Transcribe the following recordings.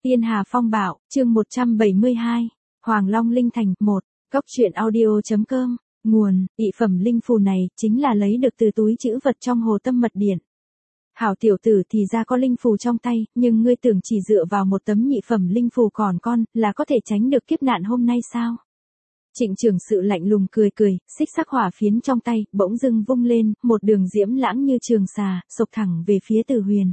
Tiên Hà Phong Bạo, chương 172, Hoàng Long Linh Thành, 1, Cốc truyện audio.com, nguồn, ị phẩm linh phù này, chính là lấy được từ túi trữ vật trong hồ tâm mật điện. Hảo tiểu tử thì ra có linh phù trong tay, nhưng ngươi tưởng chỉ dựa vào một tấm nhị phẩm linh phù còn con, là có thể tránh được kiếp nạn hôm nay sao? Trịnh Trường Sự lạnh lùng cười cười, xích sắc hỏa phiến trong tay, bỗng dưng vung lên, một đường diễm lãng như trường xà, xộc thẳng về phía Từ Huyền.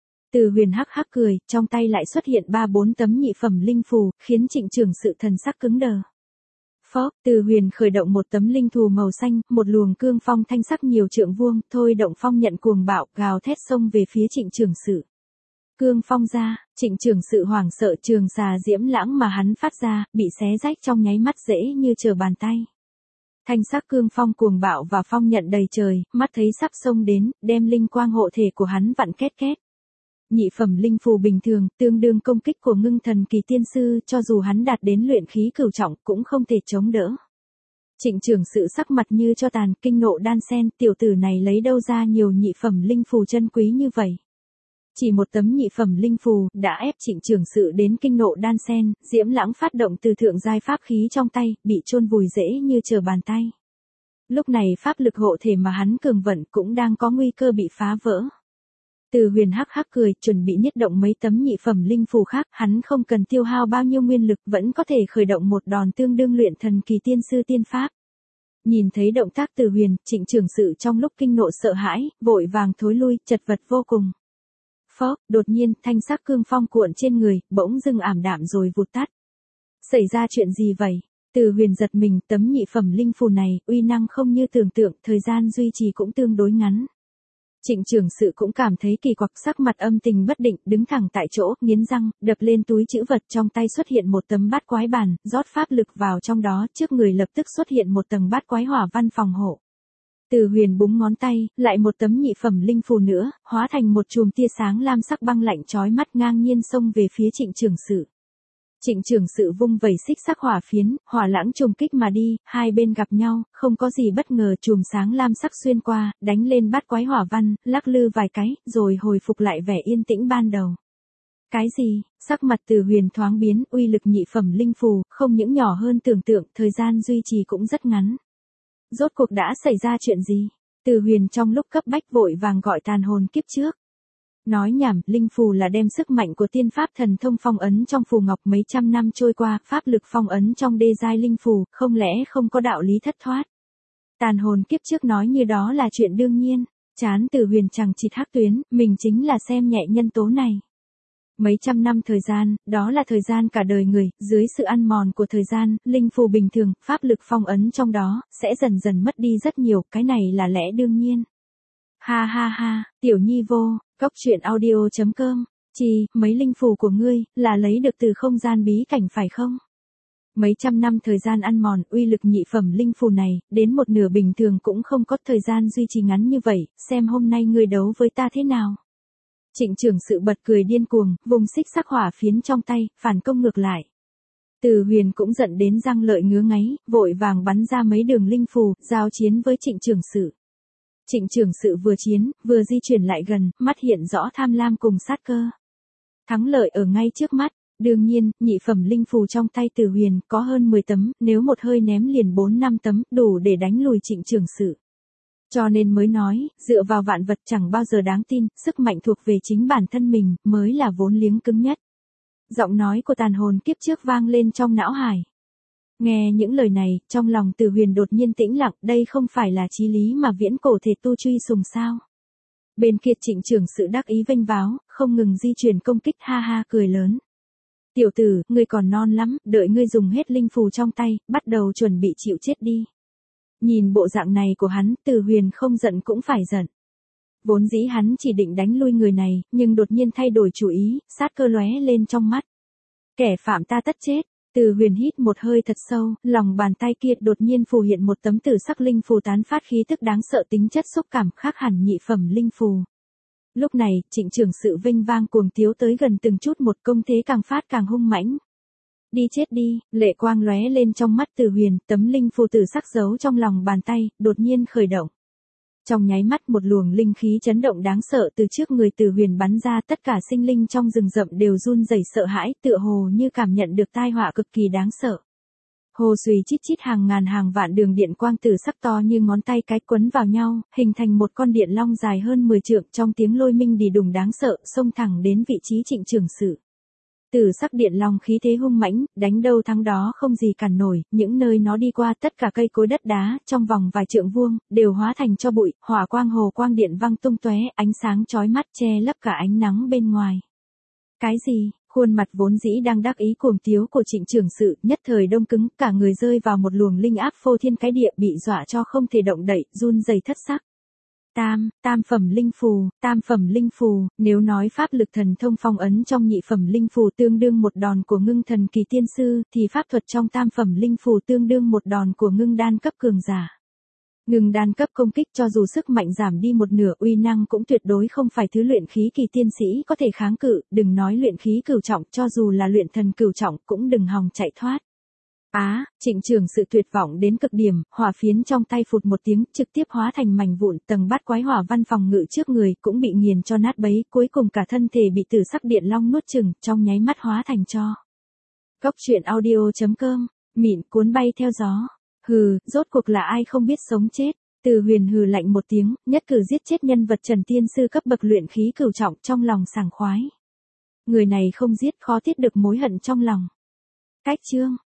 Từ Huyền hắc hắc cười, trong tay lại xuất hiện 3-4 tấm nhị phẩm linh phù, khiến Trịnh Trường Sự thần sắc cứng đờ. Phó, Từ Huyền khởi động một tấm linh thù màu xanh, một luồng cương phong thanh sắc nhiều trượng vuông, thôi động phong nhận cuồng bạo, gào thét xông về phía Trịnh Trường Sự. Cương phong ra, Trịnh Trường Sự hoảng sợ trường xà diễm lãng mà hắn phát ra, bị xé rách trong nháy mắt dễ như trở bàn tay. Thanh sắc cương phong cuồng bạo và phong nhận đầy trời, mắt thấy sắp xông đến, đem linh quang hộ thể của hắn vặn két két. Nhị phẩm linh phù bình thường, tương đương công kích của ngưng thần kỳ tiên sư, cho dù hắn đạt đến luyện khí cửu trọng, cũng không thể chống đỡ. Trịnh Trường Sự sắc mặt như cho tàn, kinh nộ đan sen, tiểu tử này lấy đâu ra nhiều nhị phẩm linh phù chân quý như vậy. Chỉ một tấm nhị phẩm linh phù, đã ép Trịnh Trường Sự đến kinh nộ đan sen, diễm lãng phát động từ thượng giai pháp khí trong tay, bị chôn vùi dễ như trở bàn tay. Lúc này pháp lực hộ thể mà hắn cường vận cũng đang có nguy cơ bị phá vỡ. Từ Huyền hắc hắc cười, chuẩn bị nhất động mấy tấm nhị phẩm linh phù khác, hắn không cần tiêu hao bao nhiêu nguyên lực, vẫn có thể khởi động một đòn tương đương luyện thần kỳ tiên sư tiên pháp. Nhìn thấy động tác Từ Huyền, Trịnh Trường Sự trong lúc kinh nộ sợ hãi, vội vàng thối lui, chật vật vô cùng. Phó, đột nhiên, thanh sắc cương phong cuộn trên người, bỗng dưng ảm đạm rồi vụt tắt. Xảy ra chuyện gì vậy? Từ Huyền giật mình, tấm nhị phẩm linh phù này, uy năng không như tưởng tượng, thời gian duy trì cũng tương đối ngắn. Trịnh Trường Sự cũng cảm thấy kỳ quặc, sắc mặt âm tình bất định, đứng thẳng tại chỗ, nghiến răng, đập lên túi trữ vật, trong tay xuất hiện một tấm bát quái bàn, rót pháp lực vào trong đó, trước người lập tức xuất hiện một tầng bát quái hỏa văn phòng hộ. Từ Huyền búng ngón tay, lại một tấm nhị phẩm linh phù nữa, hóa thành một chùm tia sáng lam sắc băng lạnh chói mắt ngang nhiên xông về phía Trịnh Trường Sự. Trịnh Trường Sự vung vẩy xích sắc hỏa phiến, hỏa lãng trùng kích mà đi, hai bên gặp nhau, không có gì bất ngờ, chùm sáng lam sắc xuyên qua, đánh lên bát quái hỏa văn, lắc lư vài cái, rồi hồi phục lại vẻ yên tĩnh ban đầu. Cái gì? Sắc mặt Từ Huyền thoáng biến, uy lực nhị phẩm linh phù, không những nhỏ hơn tưởng tượng, thời gian duy trì cũng rất ngắn. Rốt cuộc đã xảy ra chuyện gì? Từ Huyền trong lúc cấp bách vội vàng gọi tàn hồn kiếp trước. Nói nhảm, linh phù là đem sức mạnh của tiên pháp thần thông phong ấn trong phù ngọc, mấy trăm năm trôi qua, pháp lực phong ấn trong đê giai linh phù, không lẽ không có đạo lý thất thoát. Tàn hồn kiếp trước nói như đó là chuyện đương nhiên, chán Từ Huyền chẳng chịt hắc tuyến, mình chính là xem nhẹ nhân tố này. Mấy trăm năm thời gian, đó là thời gian cả đời người, dưới sự ăn mòn của thời gian, linh phù bình thường, pháp lực phong ấn trong đó, sẽ dần dần mất đi rất nhiều, cái này là lẽ đương nhiên. Ha ha ha, tiểu nhi vô, Cốc truyện audio.com, chi, mấy linh phù của ngươi, là lấy được từ không gian bí cảnh phải không? Mấy trăm năm thời gian ăn mòn, uy lực nhị phẩm linh phù này, đến một nửa bình thường cũng không có thời gian duy trì ngắn như vậy, xem hôm nay ngươi đấu với ta thế nào. Trịnh Trường Sự bật cười điên cuồng, vùng xích sắc hỏa phiến trong tay, phản công ngược lại. Từ Huyền cũng giận đến răng lợi ngứa ngáy, vội vàng bắn ra mấy đường linh phù, giao chiến với Trịnh Trường Sự. Trịnh Trường Sự vừa chiến, vừa di chuyển lại gần, mắt hiện rõ tham lam cùng sát cơ. Thắng lợi ở ngay trước mắt, đương nhiên, nhị phẩm linh phù trong tay Từ Huyền có hơn 10 tấm, nếu một hơi ném liền 4-5 tấm, đủ để đánh lùi Trịnh Trường Sự. Cho nên mới nói, dựa vào vạn vật chẳng bao giờ đáng tin, sức mạnh thuộc về chính bản thân mình, mới là vốn liếng cứng nhất. Giọng nói của tàn hồn kiếp trước vang lên trong não hải. Nghe những lời này, trong lòng Từ Huyền đột nhiên tĩnh lặng, đây không phải là chí lý mà viễn cổ thể tu truy sùng sao. Bên kia Trịnh Trường Sự đắc ý vênh váo, không ngừng di chuyển công kích, ha ha cười lớn. Tiểu tử, ngươi còn non lắm, đợi ngươi dùng hết linh phù trong tay, bắt đầu chuẩn bị chịu chết đi. Nhìn bộ dạng này của hắn, Từ Huyền không giận cũng phải giận. Vốn dĩ hắn chỉ định đánh lui người này, nhưng đột nhiên thay đổi chủ ý, sát cơ lóe lên trong mắt. Kẻ phạm ta tất chết. Từ Huyền hít một hơi thật sâu, lòng bàn tay kia đột nhiên phù hiện một tấm tử sắc linh phù tán phát khí tức đáng sợ, tính chất xúc cảm khác hẳn nhị phẩm linh phù. Lúc này, Trịnh Trường Sự vinh vang cuồng tiếu tới gần từng chút một, công thế càng phát càng hung mãnh. Đi chết đi, lệ quang lóe lên trong mắt Từ Huyền, tấm linh phù tử sắc giấu trong lòng bàn tay, đột nhiên khởi động. Trong nháy mắt một luồng linh khí chấn động đáng sợ từ trước người Từ Huyền bắn ra, tất cả sinh linh trong rừng rậm đều run rẩy sợ hãi, tựa hồ như cảm nhận được tai họa cực kỳ đáng sợ. Hồ xuy chít chít hàng ngàn hàng vạn đường điện quang tử sắc to như ngón tay cái quấn vào nhau, hình thành một con điện long dài hơn 10 trượng, trong tiếng lôi minh đì đùng đáng sợ, xông thẳng đến vị trí Trịnh trưởng sự. Tử sắc điện long khí thế hung mãnh, đánh đâu thắng đó không gì cản nổi, những nơi nó đi qua tất cả cây cối đất đá, trong vòng vài trượng vuông, đều hóa thành cho bụi, hỏa quang hồ quang điện văng tung tóe, ánh sáng chói mắt che lấp cả ánh nắng bên ngoài. Cái gì? Khuôn mặt vốn dĩ đang đắc ý cuồng tiếu của Trịnh trưởng sự, nhất thời đông cứng, cả người rơi vào một luồng linh áp phô thiên cái địa, bị dọa cho không thể động đậy, run rẩy thất sắc. Tam phẩm linh phù, nếu nói pháp lực thần thông phong ấn trong nhị phẩm linh phù tương đương một đòn của ngưng thần kỳ tiên sư, thì pháp thuật trong tam phẩm linh phù tương đương một đòn của ngưng đan cấp cường giả. Ngưng đan cấp công kích cho dù sức mạnh giảm đi một nửa, uy năng cũng tuyệt đối không phải thứ luyện khí kỳ tiên sĩ có thể kháng cự, đừng nói luyện khí cửu trọng, cho dù là luyện thần cửu trọng cũng đừng hòng chạy thoát. Trịnh trưởng sự tuyệt vọng đến cực điểm, hỏa phiến trong tay phụt một tiếng, trực tiếp hóa thành mảnh vụn, tầng bát quái hỏa văn phòng ngự trước người cũng bị nghiền cho nát bấy, cuối cùng cả thân thể bị tử sắc điện long nuốt chửng, trong nháy mắt hóa thành tro. Cốc truyện audio.com, mịn cuốn bay theo gió. Hừ, rốt cuộc là ai không biết sống chết. Từ Huyền hừ lạnh một tiếng, nhất cử giết chết nhân vật Trần tiên sư cấp bậc luyện khí cửu trọng, trong lòng sảng khoái. Người này không giết khó tiết được mối hận trong lòng. Cách chương